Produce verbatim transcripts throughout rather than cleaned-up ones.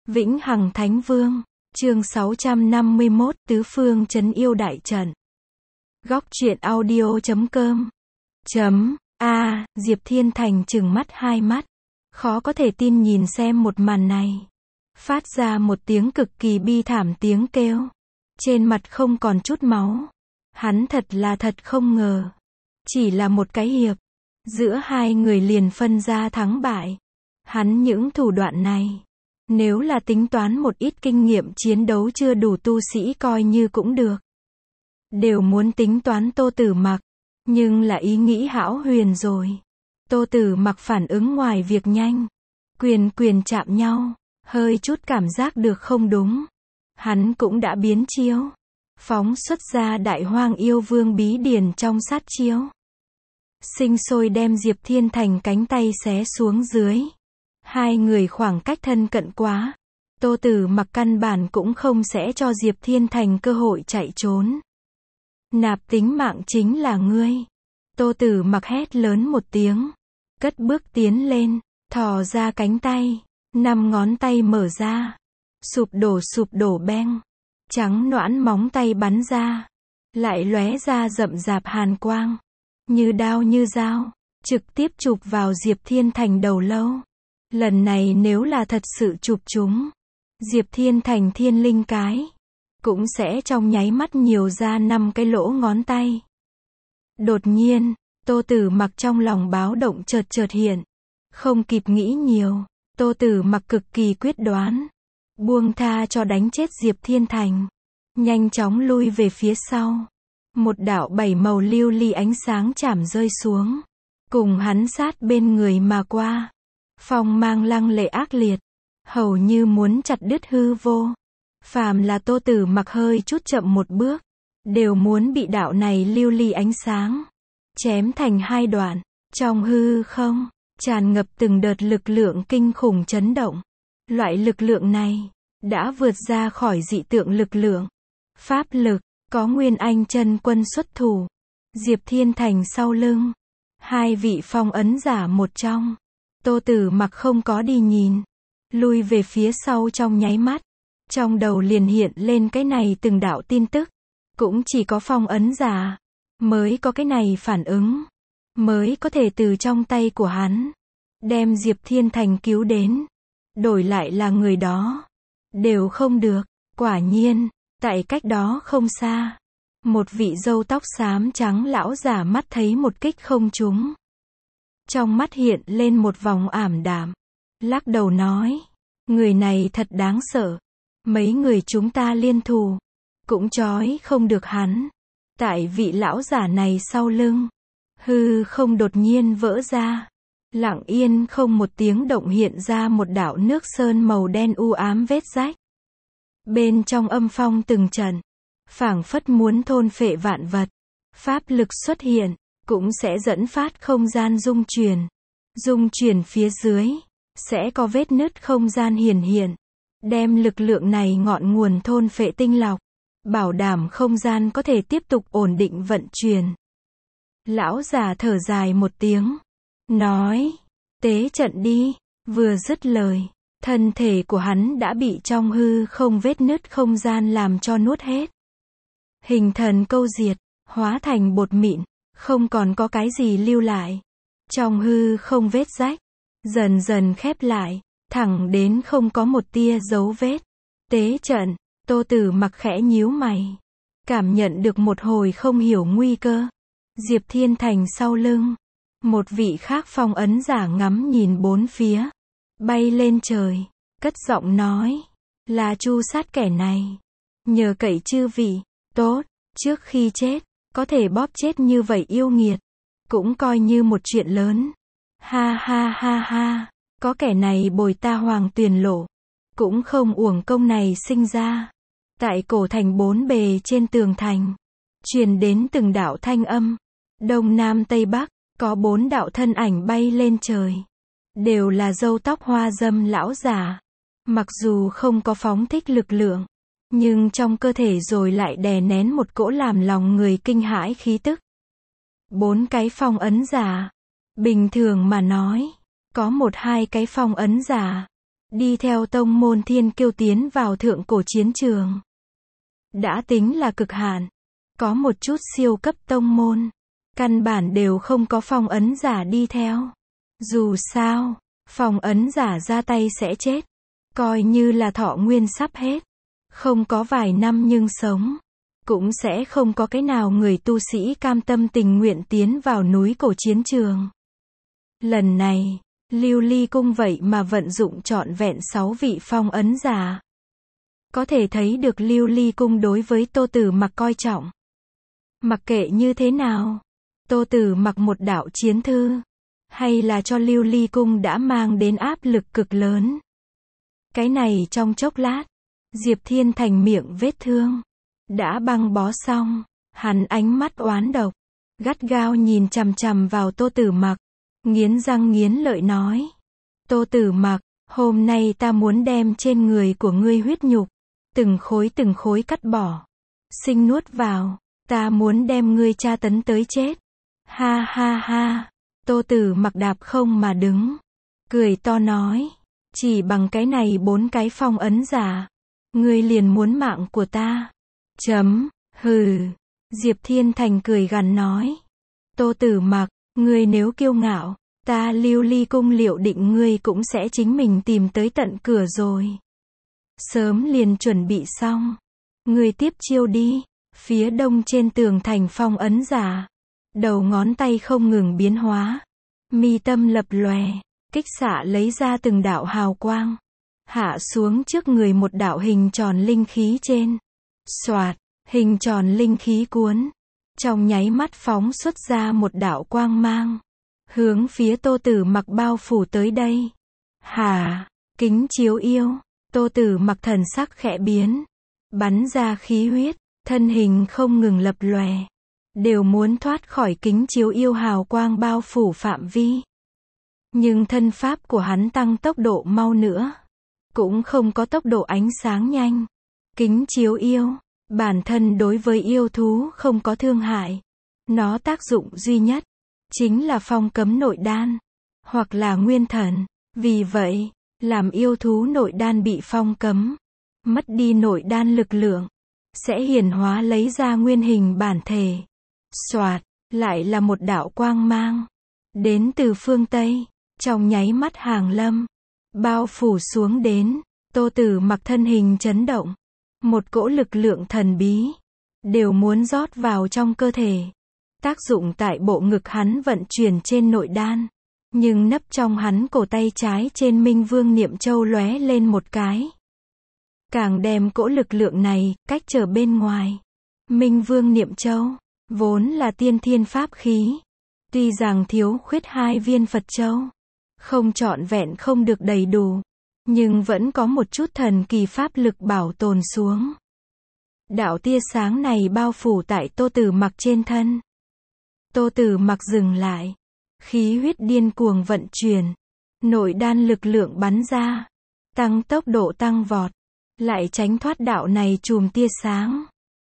Vĩnh Hằng Thánh Vương, chương sáu trăm năm mươi mốt, Tứ Phương Trấn Yêu Đại Trận. Góc truyện audio chấm com. Chấm, A, Diệp Thiên Thành trừng mắt hai mắt. Khó có thể tin nhìn xem một màn này. Phát ra một tiếng cực kỳ bi thảm tiếng kêu. Trên mặt không còn chút máu. Hắn thật là thật không ngờ. Chỉ là một cái hiệp. Giữa hai người liền phân ra thắng bại. Hắn những thủ đoạn này. Nếu là tính toán một ít kinh nghiệm chiến đấu chưa đủ tu sĩ coi như cũng được. Đều muốn tính toán Tô Tử Mặc. Nhưng là ý nghĩ hão huyền rồi. Tô Tử Mặc phản ứng ngoài việc nhanh. Quyền quyền chạm nhau. Hơi chút cảm giác được không đúng. Hắn cũng đã biến chiêu. Phóng xuất ra Đại Hoang Yêu Vương bí điển trong sát chiêu. Sinh sôi đem Diệp Thiên Thành cánh tay xé xuống dưới. Hai người khoảng cách thân cận quá. Tô Tử Mặc căn bản cũng không sẽ cho Diệp Thiên Thành cơ hội chạy trốn. Nạp tính mạng chính là ngươi. Tô Tử Mặc hét lớn một tiếng. Cất bước tiến lên. Thò ra cánh tay. Năm ngón tay mở ra. Sụp đổ sụp đổ beng. Trắng nõn móng tay bắn ra. Lại lóe ra rậm rạp hàn quang. Như đao như dao. Trực tiếp chụp vào Diệp Thiên Thành đầu lâu. Lần này nếu là thật sự chụp chúng. Diệp Thiên Thành thiên linh cái. Cũng sẽ trong nháy mắt nhiều ra năm cái lỗ ngón tay. Đột nhiên, Tô Tử Mặc trong lòng báo động chợt chợt hiện. Không kịp nghĩ nhiều. Tô Tử Mặc cực kỳ quyết đoán. Buông tha cho đánh chết Diệp Thiên Thành. Nhanh chóng lui về phía sau. Một đạo bảy màu lưu ly ánh sáng chảm rơi xuống. Cùng hắn sát bên người mà qua. Phong mang lăng lệ ác liệt. Hầu như muốn chặt đứt hư vô. Phàm là Tô Tử Mặc hơi chút chậm một bước. Đều muốn bị đạo này lưu ly ánh sáng. Chém thành hai đoạn. Trong hư không. Tràn ngập từng đợt lực lượng kinh khủng chấn động. Loại lực lượng này. Đã vượt ra khỏi dị tượng lực lượng. Pháp lực. Có Nguyên Anh chân quân xuất thủ. Diệp Thiên Thành sau lưng. Hai vị phong ấn giả một trong. Tô Tử Mặc không có đi nhìn. Lui về phía sau trong nháy mắt. Trong đầu liền hiện lên cái này từng đạo tin tức. Cũng chỉ có phong ấn giả. Mới có cái này phản ứng. Mới có thể từ trong tay của hắn. Đem Diệp Thiên Thành cứu đến. Đổi lại là người đó. Đều không được. Quả nhiên. Tại cách đó không xa. Một vị râu tóc xám trắng lão giả mắt thấy một kích không trúng. Trong mắt hiện lên một vòng ảm đạm. Lắc đầu nói. Người này thật đáng sợ. Mấy người chúng ta liên thủ. Cũng trói không được hắn. Tại vị lão giả này sau lưng. Hư không đột nhiên vỡ ra. Lặng yên không một tiếng động hiện ra một đạo nước sơn màu đen u ám vết rách. Bên trong âm phong từng trận. Phảng phất muốn thôn phệ vạn vật. Pháp lực xuất hiện. Cũng sẽ dẫn phát không gian dung chuyển. Dung chuyển phía dưới. Sẽ có vết nứt không gian hiển hiện. Đem lực lượng này ngọn nguồn thôn phệ tinh lọc. Bảo đảm không gian có thể tiếp tục ổn định vận chuyển. Lão già thở dài một tiếng. Nói. Tế trận đi. Vừa dứt lời. Thân thể của hắn đã bị trong hư không vết nứt không gian làm cho nuốt hết. Hình thần câu diệt. Hóa thành bột mịn. Không còn có cái gì lưu lại. Trong hư không vết rách. Dần dần khép lại. Thẳng đến không có một tia dấu vết. Tế trận. Tô Tử Mặc khẽ nhíu mày. Cảm nhận được một hồi không hiểu nguy cơ. Diệp Thiên Thành sau lưng. Một vị khác phong ấn giả ngắm nhìn bốn phía. Bay lên trời. Cất giọng nói. Là tru sát kẻ này. Nhờ cậy chư vị. Tốt. Trước khi chết. Có thể bóp chết như vậy yêu nghiệt. Cũng coi như một chuyện lớn. Ha ha ha ha. Có kẻ này bồi ta Hoàng Tuyền Lộ. Cũng không uổng công này sinh ra. Tại cổ thành bốn bề trên tường thành. Truyền đến từng đạo thanh âm. Đông Nam Tây Bắc. Có bốn đạo thân ảnh bay lên trời. Đều là râu tóc hoa dâm lão giả. Mặc dù không có phóng thích lực lượng. Nhưng trong cơ thể rồi lại đè nén một cỗ làm lòng người kinh hãi khí tức. Bốn cái phong ấn giả. Bình thường mà nói. Có một hai cái phong ấn giả. đi theo tông môn Thiên Kiêu tiến vào thượng cổ chiến trường. Đã tính là cực hạn. Có một chút siêu cấp tông môn, căn bản đều không có phong ấn giả đi theo. Dù sao, phong ấn giả ra tay sẽ chết. Coi như là thọ nguyên sắp hết. Không có vài năm nhưng sống. Cũng sẽ không có cái nào người tu sĩ cam tâm tình nguyện tiến vào núi cổ chiến trường. Lần này, Lưu Ly Cung vậy mà vận dụng trọn vẹn sáu vị phong ấn giả. Có thể thấy được Lưu Ly Cung đối với Tô Tử Mặc coi trọng. Mặc kệ như thế nào, Tô Tử Mặc một đạo chiến thư, hay là cho Lưu Ly Cung đã mang đến áp lực cực lớn. Cái này trong chốc lát, Diệp Thiên Thành miệng vết thương đã băng bó xong, hắn ánh mắt oán độc, gắt gao nhìn chằm chằm vào Tô Tử Mặc, nghiến răng nghiến lợi nói: "Tô Tử Mặc, hôm nay ta muốn đem trên người của ngươi huyết nhục từng khối từng khối cắt bỏ, sinh nuốt vào, ta muốn đem ngươi tra tấn tới chết." Ha ha ha. Tô Tử Mặc đạp không mà đứng, cười to nói: "Chỉ bằng cái này bốn cái phong ấn giả, ngươi liền muốn mạng của ta?" Chấm, hừ. Diệp Thiên Thành cười gằn nói: "Tô Tử Mặc, ngươi nếu kiêu ngạo, ta Lưu Ly Cung liệu định ngươi cũng sẽ chính mình tìm tới tận cửa rồi. Sớm liền chuẩn bị xong. Ngươi tiếp chiêu đi." Phía đông trên tường thành phong ấn giả, đầu ngón tay không ngừng biến hóa, mi tâm lập lòe, kích xạ lấy ra từng đạo hào quang, hạ xuống trước người một đạo hình tròn linh khí trên. Soạt, hình tròn linh khí cuốn, trong nháy mắt phóng xuất ra một đạo quang mang, hướng phía Tô Tử Mặc bao phủ tới đây. Hả? Kính chiếu yêu. Tô Tử Mặc thần sắc khẽ biến, bắn ra khí huyết, thân hình không ngừng lập lòe, đều muốn thoát khỏi kính chiếu yêu hào quang bao phủ phạm vi. Nhưng thân pháp của hắn tăng tốc độ mau nữa, cũng không có tốc độ ánh sáng nhanh. Kính chiếu yêu, bản thân đối với yêu thú không có thương hại. Nó tác dụng duy nhất, chính là phong cấm nội đan, hoặc là nguyên thần. Vì vậy, làm yêu thú nội đan bị phong cấm, mất đi nội đan lực lượng, sẽ hiển hóa lấy ra nguyên hình bản thể. Soạt, lại là một đạo quang mang, đến từ phương Tây, trong nháy mắt hàng lâm, bao phủ xuống đến. Tô Tử Mặc thân hình chấn động, một cỗ lực lượng thần bí, đều muốn rót vào trong cơ thể. Tác dụng tại bộ ngực hắn vận chuyển trên nội đan, nhưng nấp trong hắn cổ tay trái trên Minh Vương Niệm Châu lóe lên một cái. Càng đem cỗ lực lượng này cách trở bên ngoài. Minh Vương Niệm Châu, vốn là tiên thiên pháp khí. Tuy rằng thiếu khuyết hai viên Phật Châu, không trọn vẹn không được đầy đủ, nhưng vẫn có một chút thần kỳ pháp lực bảo tồn xuống. Đạo tia sáng này bao phủ tại Tô Tử Mặc trên thân. Tô Tử Mặc dừng lại, khí huyết điên cuồng vận chuyển, nội đan lực lượng bắn ra, tăng tốc độ tăng vọt, lại tránh thoát đạo này chùm tia sáng.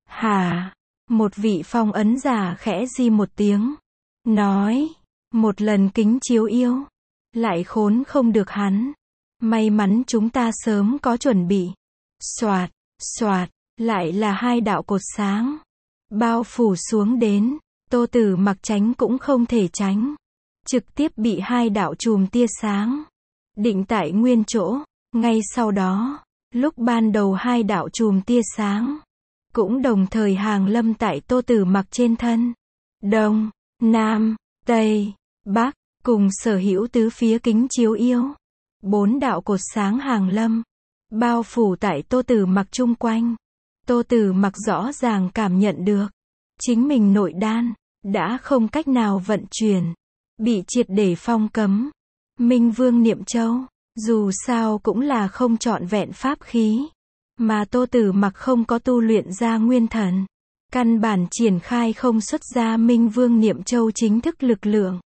Hả? Một vị phong ấn giả khẽ di một tiếng, nói: "Một lần kính chiếu yêu, lại khốn không được hắn. May mắn chúng ta sớm có chuẩn bị." Soạt, soạt, lại là hai đạo cột sáng, bao phủ xuống đến. Tô Tử Mặc tránh cũng không thể tránh, trực tiếp bị hai đạo chùm tia sáng định tại nguyên chỗ. Ngay sau đó, lúc ban đầu hai đạo chùm tia sáng cũng đồng thời hàng lâm tại Tô Tử Mặc trên thân. Đông, Nam, Tây, Bắc, cùng sở hữu tứ phía kính chiếu yêu, bốn đạo cột sáng hàng lâm, bao phủ tại Tô Tử Mặc chung quanh. Tô Tử Mặc rõ ràng cảm nhận được, chính mình nội đan đã không cách nào vận chuyển, bị triệt để phong cấm. Minh Vương Niệm Châu, dù sao cũng là không trọn vẹn pháp khí, mà Tô Tử Mặc không có tu luyện ra nguyên thần, căn bản triển khai không xuất ra Minh Vương Niệm Châu chính thức lực lượng.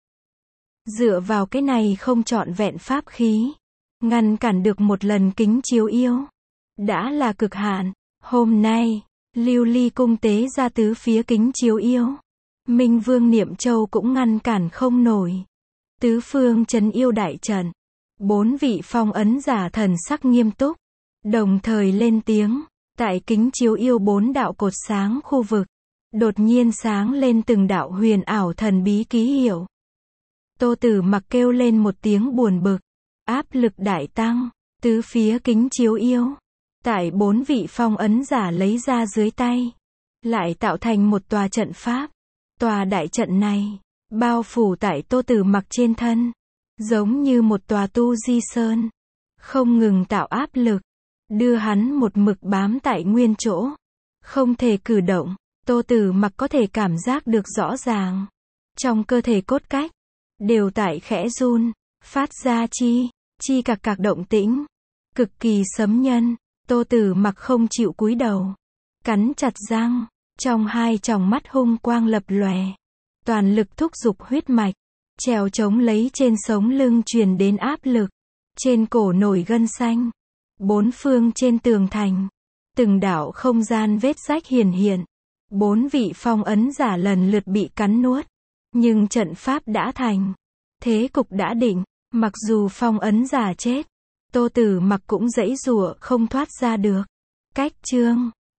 Dựa vào cái này không trọn vẹn pháp khí, ngăn cản được một lần kính chiếu yêu, đã là cực hạn. Hôm nay, Lưu Ly Cung tế ra tứ phía kính chiếu yêu, Minh Vương Niệm Châu cũng ngăn cản không nổi. Tứ phương trấn yêu đại trận, Bốn vị phong ấn giả thần sắc nghiêm túc, đồng thời lên tiếng. Tại kính chiếu yêu bốn đạo cột sáng khu vực, đột nhiên sáng lên từng đạo huyền ảo thần bí ký hiệu. Tô Tử Mặc kêu lên một tiếng buồn bực, áp lực đại tăng, tứ phía kính chiếu yêu, tại bốn vị phong ấn giả lấy ra dưới tay, lại tạo thành một tòa trận pháp. Tòa đại trận này, bao phủ tại Tô Tử Mặc trên thân, giống như một tòa tu di sơn, không ngừng tạo áp lực, đưa hắn một mực bám tại nguyên chỗ, không thể cử động. Tô Tử Mặc có thể cảm giác được rõ ràng, trong cơ thể cốt cách, đều tại khẽ run, phát ra chi, chi cạc cạc động tĩnh, cực kỳ sấm nhân. Tô Tử Mặc không chịu cúi đầu, cắn chặt răng, trong hai tròng mắt hung quang lập lòe, toàn lực thúc giục huyết mạch, trèo chống lấy trên sống lưng truyền đến áp lực, trên cổ nổi gân xanh, bốn phương trên tường thành, từng đạo không gian vết rách hiển hiện, bốn vị phong ấn giả lần lượt bị cắn nuốt, nhưng trận pháp đã thành, thế cục đã định, mặc dù phong ấn giả chết, Tô Tử Mặc cũng giãy giụa không thoát ra được. Cách chương